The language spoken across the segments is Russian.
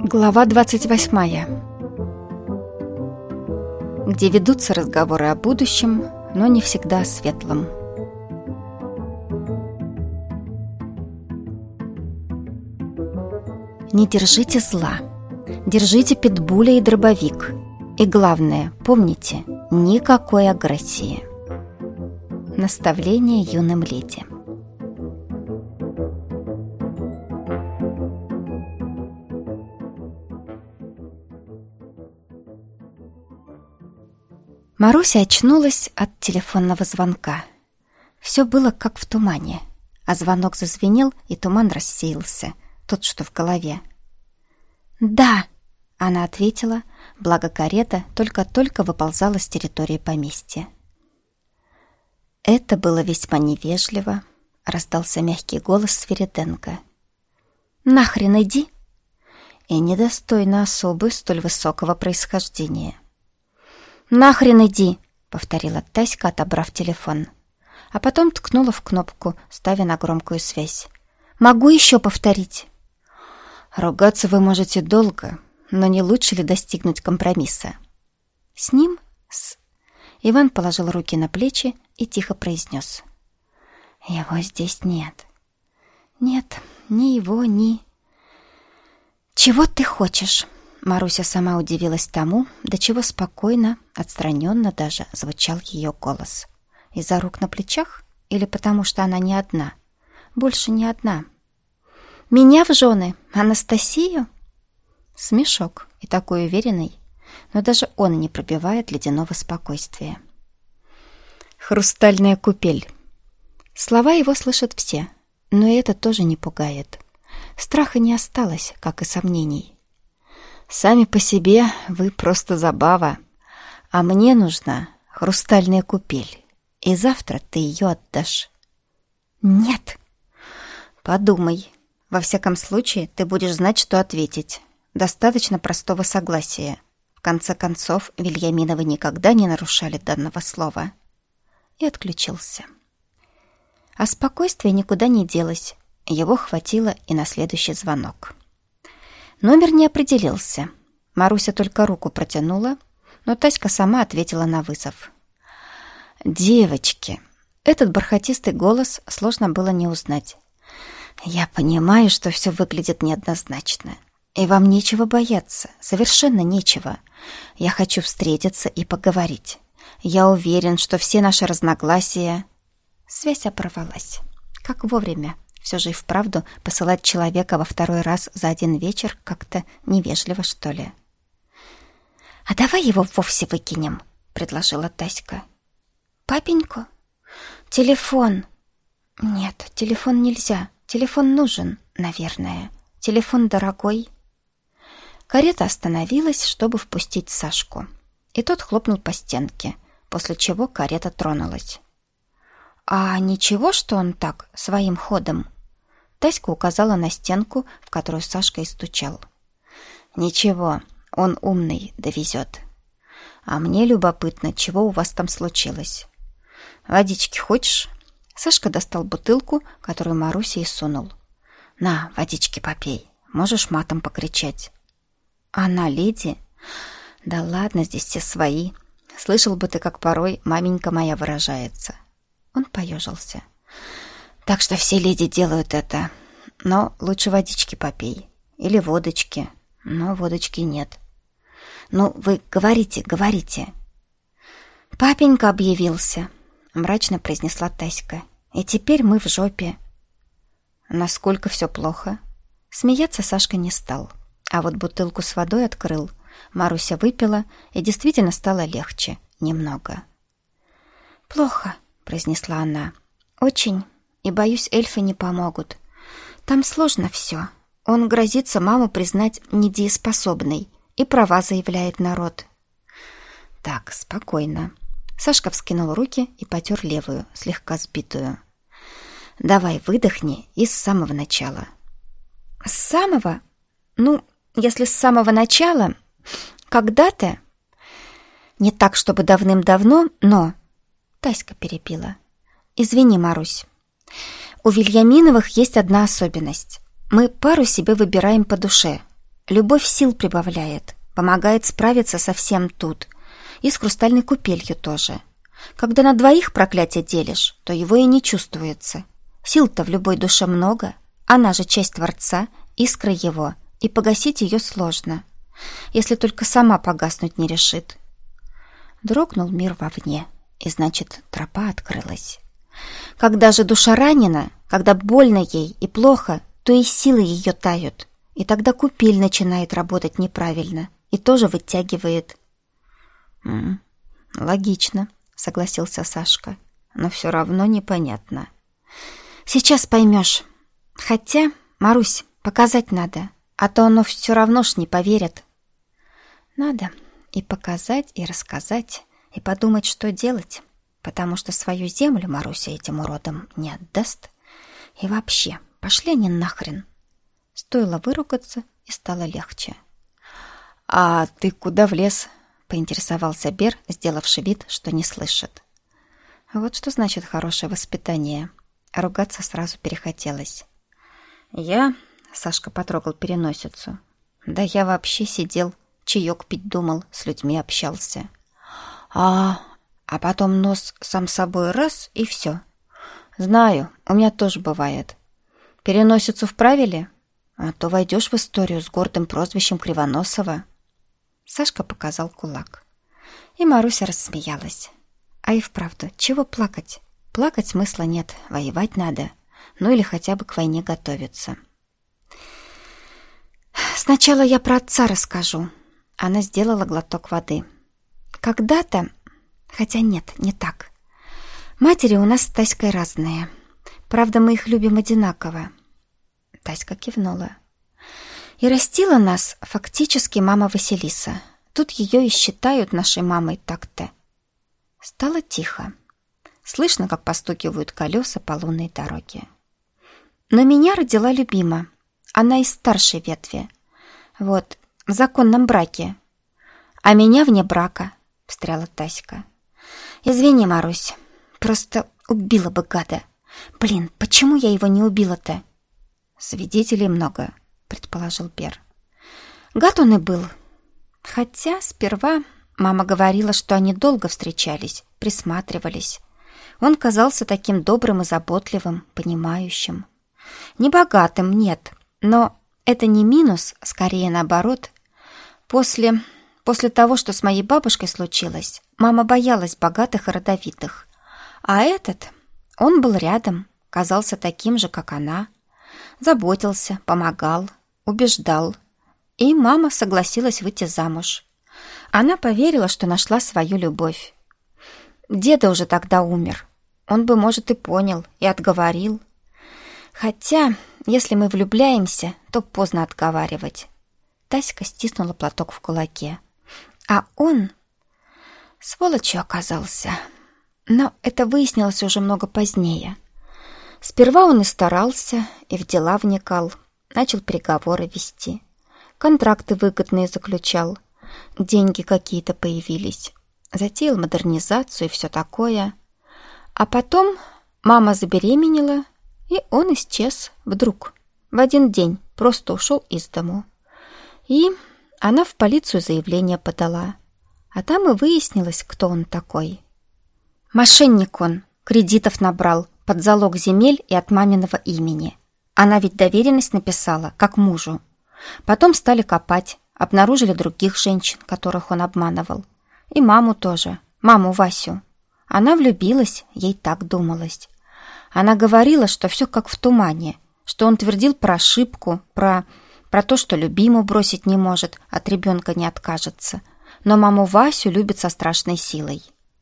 Глава 28, где ведутся разговоры о будущем, но не всегда о светлом. Не держите зла. Держите питбуля и дробовик. И главное, помните, никакой агрессии. Наставление юным леди. Маруся очнулась от телефонного звонка. Все было как в тумане, а звонок зазвенел, и туман рассеялся, тот, что в голове. «Да!» — она ответила, благо карета только-только выползала с территории поместья. «Это было весьма невежливо», — раздался мягкий голос Свириденко. «Нахрен иди!» «И недостойно особы столь высокого происхождения». «Нахрен иди!» — повторила Таська, отобрав телефон. А потом ткнула в кнопку, ставя на громкую связь. «Могу еще повторить?» «Ругаться вы можете долго, но не лучше ли достигнуть компромисса?» «С ним?» Иван положил руки на плечи и тихо произнес. «Его здесь нет». «Нет, ни его, ни...» «Чего ты хочешь?» Маруся сама удивилась тому, до чего спокойно, отстраненно даже звучал ее голос. Из-за рук на плечах или потому, что она не одна? Больше не одна. «Меня в жены? Анастасию?» Смешок и такой уверенный, но даже он не пробивает ледяного спокойствия. «Хрустальная купель». Слова его слышат все, но и это тоже не пугает. Страха не осталось, как и сомнений. «Сами по себе вы просто забава, а мне нужна хрустальная купель, и завтра ты ее отдашь». «Нет». «Подумай. Во всяком случае, ты будешь знать, что ответить. Достаточно простого согласия. В конце концов, Вильяминовы никогда не нарушали данного слова». И отключился. А спокойствие никуда не делось. Его хватило и на следующий звонок. Номер не определился. Маруся только руку протянула, но Таська сама ответила на вызов. «Девочки!» Этот бархатистый голос сложно было не узнать. «Я понимаю, что все выглядит неоднозначно. И вам нечего бояться, совершенно нечего. Я хочу встретиться и поговорить. Я уверен, что все наши разногласия...» Связь оборвалась. Как вовремя. Все же и вправду посылать человека во второй раз за один вечер как-то невежливо, что ли. «А давай его вовсе выкинем», — предложила Таська. «Папеньку? Телефон». «Нет, телефон нельзя. Телефон нужен, наверное. Телефон дорогой». Карета остановилась, чтобы впустить Сашку. И тот хлопнул по стенке, после чего карета тронулась. «А ничего, что он так, своим ходом?» Таська указала на стенку, в которую Сашка и стучал. «Ничего, он умный, довезет. А мне любопытно, чего у вас там случилось. Водички хочешь?» Сашка достал бутылку, которую Марусе и сунул. «На, водички попей, можешь матом покричать». «Она леди?» «Да ладно, здесь все свои. Слышал бы ты, как порой маменька моя выражается». Он поежился. «Так что все леди делают это. Но лучше водички попей. Или водочки. Но водочки нет». «Ну, вы говорите, говорите». «Папенька объявился», — мрачно произнесла Таська. «И теперь мы в жопе». «Насколько все плохо?» Смеяться Сашка не стал. А вот бутылку с водой открыл. Маруся выпила, и действительно стало легче. Немного. «Плохо», — произнесла она. «Очень. И, боюсь, эльфы не помогут. Там сложно все. Он грозится маму признать недееспособной и права заявляет народ». «Так, спокойно». Сашка вскинул руки и потер левую, слегка сбитую. «Давай, выдохни и с самого начала». «С самого? Ну, если с самого начала, когда-то...» «Не так, чтобы давным-давно, но...» Таська перебила. «Извини, Марусь. У Вильяминовых есть одна особенность. Мы пару себе выбираем по душе. Любовь сил прибавляет, помогает справиться со всем тут. И с хрустальной купелью тоже. Когда на двоих проклятие делишь, то его и не чувствуется. Сил-то в любой душе много, она же часть Творца, искра его, и погасить ее сложно, если только сама погаснуть не решит. Дрогнул мир вовне, и значит, тропа открылась. Когда же душа ранена, когда больно ей и плохо, то и силы ее тают, и тогда купель начинает работать неправильно и тоже вытягивает. Логично, согласился Сашка, но все равно непонятно. Сейчас поймешь. Хотя, Марусь, показать надо, а то оно все равно ж не поверят. Надо и показать, и рассказать, и подумать, что делать, потому что свою землю Маруся этим уродам не отдаст. И вообще, пошли они нахрен. Стоило выругаться, и стало легче. «А ты куда влез?» — поинтересовался Бер, сделавший вид, что не слышит. Вот что значит хорошее воспитание. Ругаться сразу перехотелось. «Я?» — Сашка потрогал переносицу. «Да я вообще сидел, чаек пить думал, с людьми общался. А потом нос сам собой раз, и все. Знаю, у меня тоже бывает. Переносицу вправили? А то войдешь в историю с гордым прозвищем Кривоносова». Сашка показал кулак. И Маруся рассмеялась. А и вправду, чего плакать? Плакать смысла нет, воевать надо. Ну или хотя бы к войне готовиться. Сначала я про отца расскажу. Она сделала глоток воды. Когда-то... Хотя нет, не так. Матери у нас с Таськой разные. Правда, мы их любим одинаково. Таська кивнула. И растила нас фактически мама Василиса. Тут ее и считают нашей мамой так-то. Стало тихо. Слышно, как постукивают колеса по лунной дороге. Но меня родила любима. Она из старшей ветви. Вот, в законном браке. А меня вне брака, встряла Таська. Извини, Марусь, просто убила бы гада. Блин, почему я его не убила-то? Свидетелей много, предположил Бер. Гад он и был. Хотя сперва мама говорила, что они долго встречались, присматривались. Он казался таким добрым и заботливым, понимающим. Не богатым, нет, но это не минус, скорее наоборот. После того, что с моей бабушкой случилось, мама боялась богатых и родовитых. А этот, он был рядом, казался таким же, как она. Заботился, помогал, убеждал. И мама согласилась выйти замуж. Она поверила, что нашла свою любовь. Деда уже тогда умер. Он бы, может, и понял, и отговорил. Хотя, если мы влюбляемся, то поздно отговаривать. Таська стиснула платок в кулаке. А он сволочью оказался. Но это выяснилось уже много позднее. Сперва он и старался, и в дела вникал, начал переговоры вести. Контракты выгодные заключал. Деньги какие-то появились. Затеял модернизацию и все такое. А потом мама забеременела, и он исчез вдруг. В один день просто ушел из дому. И она в полицию заявление подала. А там и выяснилось, кто он такой. Мошенник он, кредитов набрал под залог земель и от маминого имени. Она ведь доверенность написала, как мужу. Потом стали копать, обнаружили других женщин, которых он обманывал. И маму тоже, маму Васю. Она влюбилась, ей так думалось. Она говорила, что все как в тумане, что он твердил про ошибку, про то, что любимую бросить не может, от ребенка не откажется. Но маму Васю любит со страшной силой.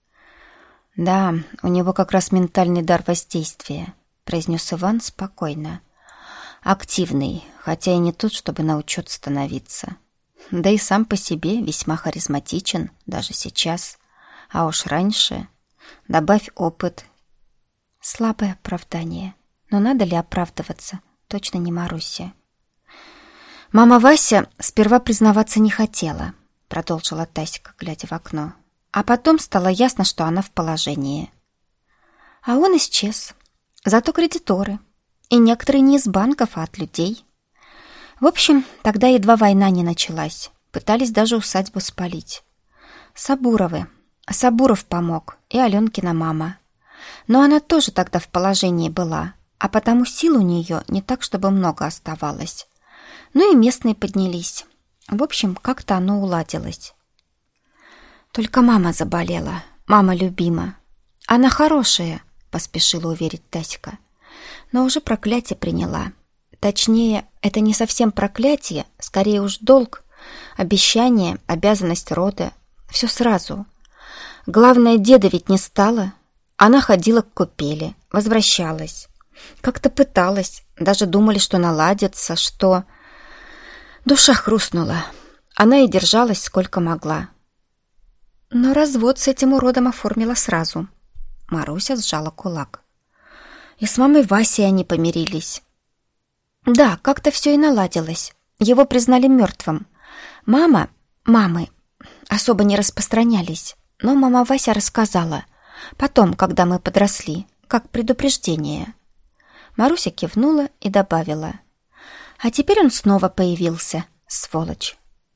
«Да, у него как раз ментальный дар воздействия», — произнес Иван спокойно. «Активный, хотя и не тот, чтобы на учет становиться. Да и сам по себе весьма харизматичен, даже сейчас. А уж раньше... Добавь опыт». Слабое оправдание. Но надо ли оправдываться? Точно не Маруся. «Мама Вася сперва признаваться не хотела», — продолжила Таська, глядя в окно. А потом стало ясно, что она в положении. А он исчез. Зато кредиторы. И некоторые не из банков, а от людей. В общем, тогда едва война не началась. Пытались даже усадьбу спалить. Сабуровы. Сабуров помог, и Аленкина мама. Но она тоже тогда в положении была, а потому сил у нее не так, чтобы много оставалось. Ну и местные поднялись. В общем, как-то оно уладилось. Только мама заболела, мама любима. Она хорошая, поспешила уверить Таська. Но уже проклятие приняла. Точнее, это не совсем проклятие, скорее уж долг, обещание, обязанность рода. Все сразу. Главное, деда ведь не стало. Она ходила к купели, возвращалась. Как-то пыталась, даже думали, что наладится, что... Душа хрустнула. Она и держалась сколько могла. Но развод с этим уродом оформила сразу. Маруся сжала кулак. И с мамой Васей они помирились. Да, как-то все и наладилось. Его признали мертвым. Мамы особо не распространялись. Но мама Вася рассказала. Потом, когда мы подросли, как предупреждение. Маруся кивнула и добавила. А теперь он снова появился, сволочь.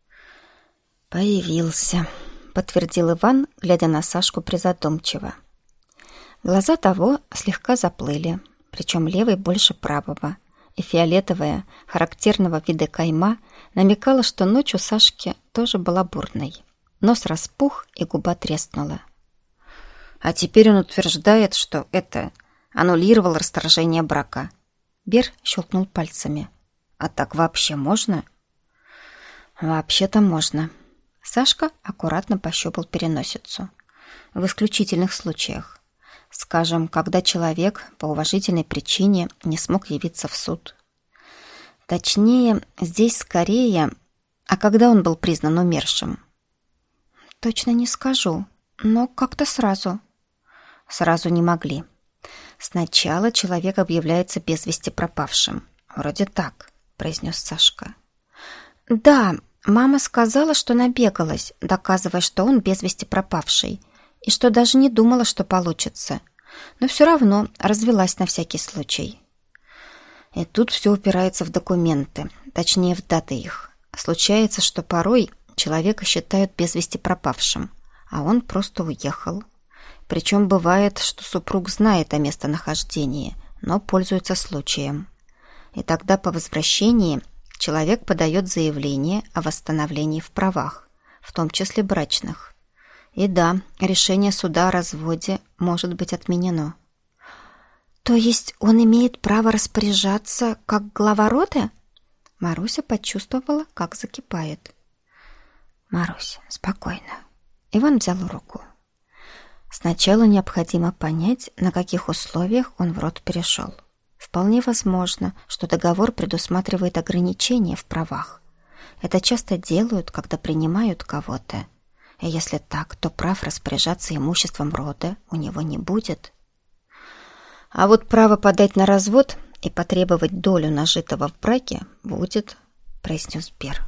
Появился, подтвердил Иван, глядя на Сашку призадумчиво. Глаза того слегка заплыли, причем левый больше правого, и фиолетовая, характерного вида кайма, намекала, что ночь у Сашки тоже была бурной. Нос распух, и губа треснула. А теперь он утверждает, что это аннулировал расторжение брака. Бер щелкнул пальцами. А так вообще можно? Вообще-то можно. Сашка аккуратно пощупал переносицу. В исключительных случаях. Скажем, когда человек по уважительной причине не смог явиться в суд. Точнее, здесь скорее... А когда он был признан умершим? Точно не скажу, но как-то сразу. Сразу не могли. Сначала человек объявляется без вести пропавшим. Вроде так, произнес Сашка. Да, мама сказала, что набегалась, доказывая, что он без вести пропавший, и что даже не думала, что получится. Но все равно развелась на всякий случай. И тут все упирается в документы, точнее в даты их. Случается, что порой человека считают без вести пропавшим, а он просто уехал. Причем бывает, что супруг знает о местонахождении, но пользуется случаем. И тогда по возвращении человек подает заявление о восстановлении в правах, в том числе брачных. И да, решение суда о разводе может быть отменено. То есть он имеет право распоряжаться как глава рода? Маруся почувствовала, как закипает. Марусь, спокойно. Иван взял руку. Сначала необходимо понять, на каких условиях он в род перешел. Вполне возможно, что договор предусматривает ограничения в правах. Это часто делают, когда принимают кого-то. И если так, то прав распоряжаться имуществом рода у него не будет. А вот право подать на развод и потребовать долю нажитого в браке будет, произнес Бер.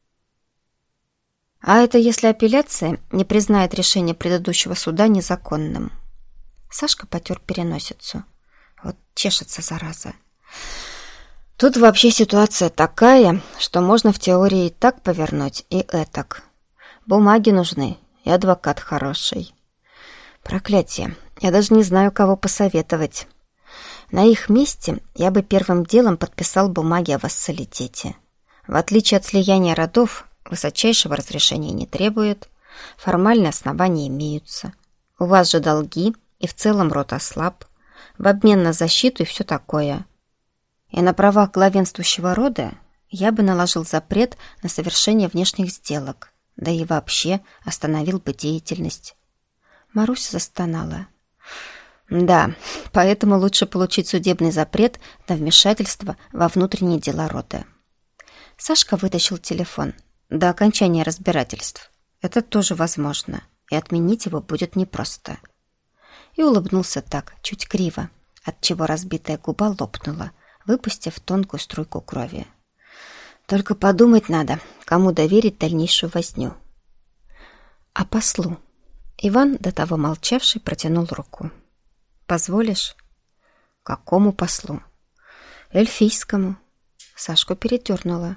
А это если апелляция не признает решение предыдущего суда незаконным. Сашка потер переносицу. Вот чешется, зараза. Тут вообще ситуация такая, что можно в теории и так повернуть, и этак. Бумаги нужны, и адвокат хороший. Проклятие, я даже не знаю, кого посоветовать. На их месте я бы первым делом подписал бумаги о вассалитете. В отличие от слияния родов, высочайшего разрешения не требует, формальные основания имеются. У вас же долги, и в целом род ослаб, в обмен на защиту и все такое. И на правах главенствующего рода я бы наложил запрет на совершение внешних сделок, да и вообще остановил бы деятельность. Маруся застонала. Да, поэтому лучше получить судебный запрет на вмешательство во внутренние дела рода. Сашка вытащил телефон. До окончания разбирательств. Это тоже возможно, и отменить его будет непросто. И улыбнулся так, чуть криво, отчего разбитая губа лопнула, выпустив тонкую струйку крови. Только подумать надо, кому доверить дальнейшую возню. А послу? Иван, до того молчавший, протянул руку. Позволишь? Какому послу? Эльфийскому. Сашку передернула.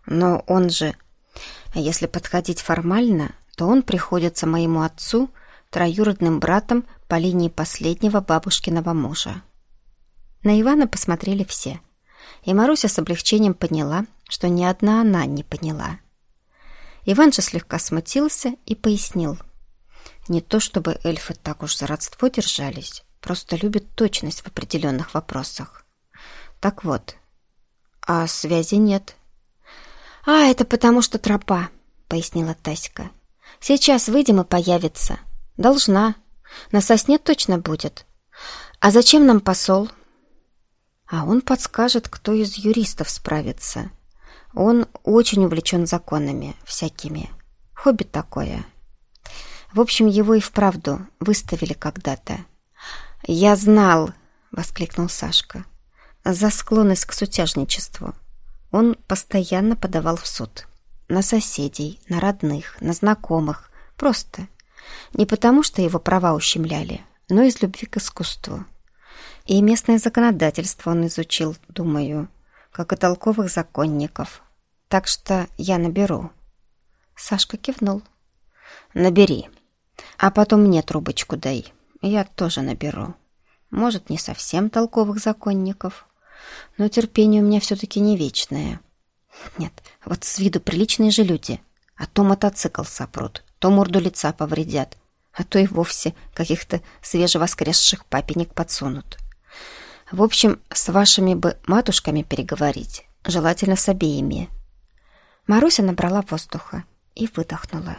Но он же... Если подходить формально, то он приходится моему отцу троюродным братом по линии последнего бабушкиного мужа. На Ивана посмотрели все, и Маруся с облегчением поняла, что ни одна она не поняла. Иван же слегка смутился и пояснил. Не то чтобы эльфы так уж за родство держались, просто любят точность в определенных вопросах. Так вот, а связи нет. «А, это потому что тропа», — пояснила Таська. «Сейчас выйдем и появится. Должна. На сосне точно будет. А зачем нам посол?» «А он подскажет, кто из юристов справится. Он очень увлечен законами всякими. Хобби такое. В общем, его и вправду выставили когда-то». «Я знал», — воскликнул Сашка, — «за склонность к сутяжничеству. Он постоянно подавал в суд. На соседей, на родных, на знакомых. Просто. Не потому, что его права ущемляли, но из любви к искусству. И местное законодательство он изучил, думаю, как и толковых законников. Так что я наберу». Сашка кивнул. «Набери. А потом мне трубочку дай. Я тоже наберу. Может, не совсем толковых законников, но терпение у меня все-таки не вечное. Нет, вот с виду приличные же люди, а то мотоцикл сопрут, то морду лица повредят, а то и вовсе каких-то свежевоскресших папенек подсунут. В общем, с вашими бы матушками переговорить, желательно с обеими». Маруся набрала воздуха и выдохнула.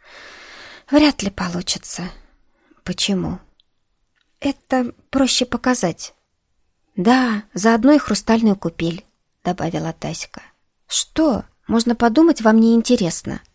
«Вряд ли получится». «Почему?» «Это проще показать». «Да, заодно и хрустальную купель», — добавила Таська. «Что? Можно подумать, вам не интересно.